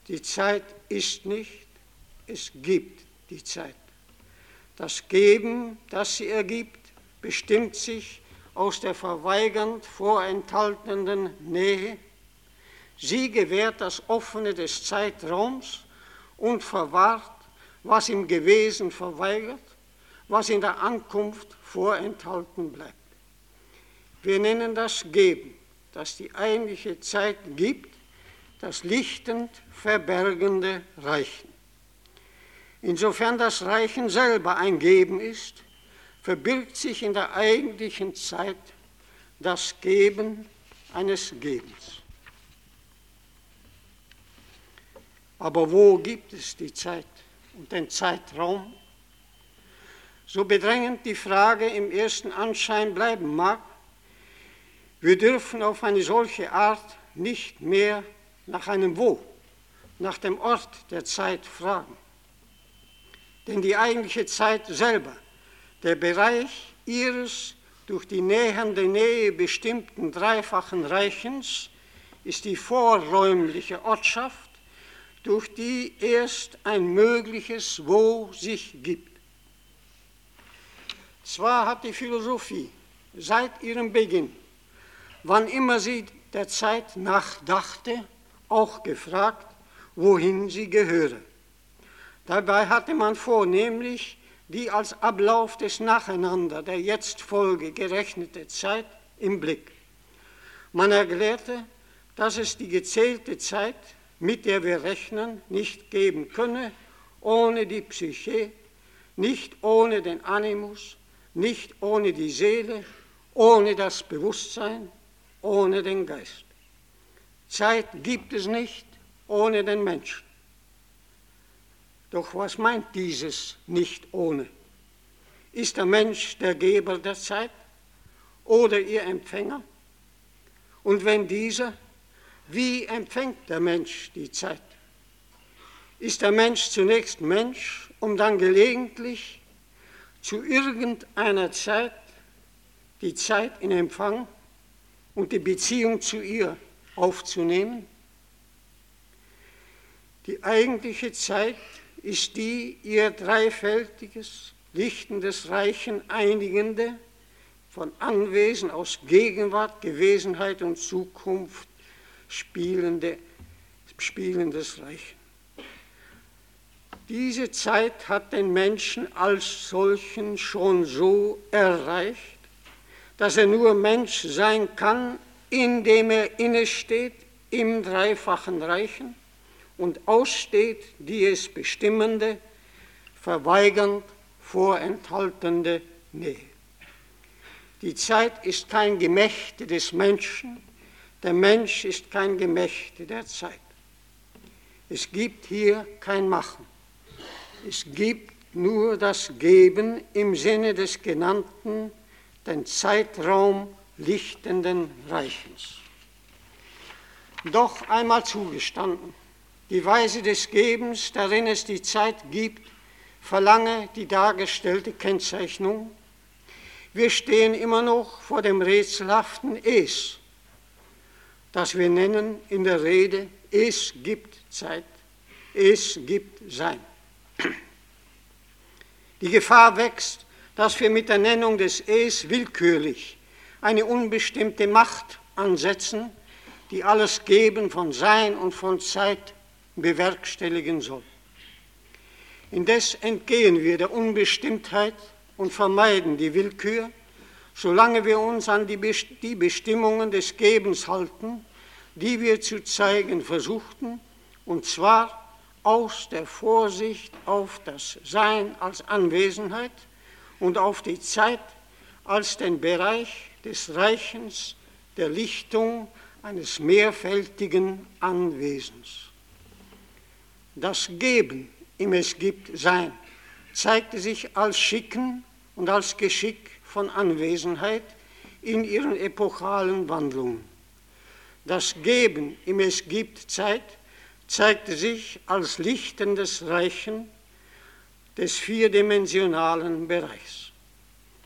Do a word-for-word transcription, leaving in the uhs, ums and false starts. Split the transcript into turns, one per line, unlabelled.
Die Zeit ist nicht, es gibt die Zeit. Das Geben, das sie ergibt, bestimmt sich aus der verweigernd vorenthaltenen Nähe. Sie gewährt das Offene des Zeitraums und verwahrt, was im Gewesen verweigert, was in der Ankunft vorenthalten bleibt. Wir nennen das Geben, das die eigentliche Zeit gibt, das lichtend verbergende Reichen. Insofern das Reichen selber ein Geben ist, verbirgt sich in der eigentlichen Zeit das Geben eines Gebens. Aber wo gibt es die Zeit und den Zeitraum? So bedrängend die Frage im ersten Anschein bleiben mag, wir dürfen auf eine solche Art nicht mehr nach einem Wo, nach dem Ort der Zeit fragen. Denn die eigentliche Zeit selber, der Bereich ihres durch die nähernde Nähe bestimmten dreifachen Reichens, ist die vorräumliche Ortschaft, durch die erst ein mögliches Wo sich gibt. Zwar hat die Philosophie seit ihrem Beginn, wann immer sie der Zeit nachdachte, auch gefragt, wohin sie gehöre. Dabei hatte man vornehmlich die als Ablauf des Nacheinander der Jetztfolge gerechnete Zeit im Blick. Man erklärte, dass es die gezählte Zeit, mit der wir rechnen, nicht geben könne, ohne die Psyche, nicht ohne den Animus, nicht ohne die Seele, ohne das Bewusstsein, ohne den Geist. Zeit gibt es nicht ohne den Menschen. Doch was meint dieses nicht ohne? Ist der Mensch der Geber der Zeit oder ihr Empfänger? Und wenn dieser, wie empfängt der Mensch die Zeit? Ist der Mensch zunächst Mensch, um dann gelegentlich zu irgendeiner Zeit die Zeit in Empfang und die Beziehung zu ihr aufzunehmen? Die eigentliche Zeit ist die ihr dreifältiges, lichtendes Reichen einigende, von Anwesen aus Gegenwart, Gewesenheit und Zukunft spielende, spielendes Reichen. Diese Zeit hat den Menschen als solchen schon so erreicht, dass er nur Mensch sein kann, indem er innesteht im dreifachen Reichen und aussteht die es bestimmende, verweigernd vorenthaltende Nähe. Die Zeit ist kein Gemächte des Menschen, der Mensch ist kein Gemächte der Zeit. Es gibt hier kein Machen, es gibt nur das Geben im Sinne des genannten, den Zeitraum lichtenden Reichens. Doch einmal zugestanden, die Weise des Gebens, darin es die Zeit gibt, verlange die dargestellte Kennzeichnung. Wir stehen immer noch vor dem rätselhaften Es, das wir nennen in der Rede, es gibt Zeit, es gibt Sein. Die Gefahr wächst, dass wir mit der Nennung des Es willkürlich eine unbestimmte Macht ansetzen, die alles Geben von Sein und von Zeit bewerkstelligen soll. Indes entgehen wir der Unbestimmtheit und vermeiden die Willkür, solange wir uns an die Bestimmungen des Gebens halten, die wir zu zeigen versuchten, und zwar aus der Vorsicht auf das Sein als Anwesenheit und auf die Zeit als den Bereich des Reichens der Lichtung eines mehrfältigen Anwesens. Das Geben im Es gibt Sein zeigte sich als Schicken und als Geschick von Anwesenheit in ihren epochalen Wandlungen. Das Geben im Es gibt Zeit zeigte sich als lichtendes Reichen des vierdimensionalen Bereichs.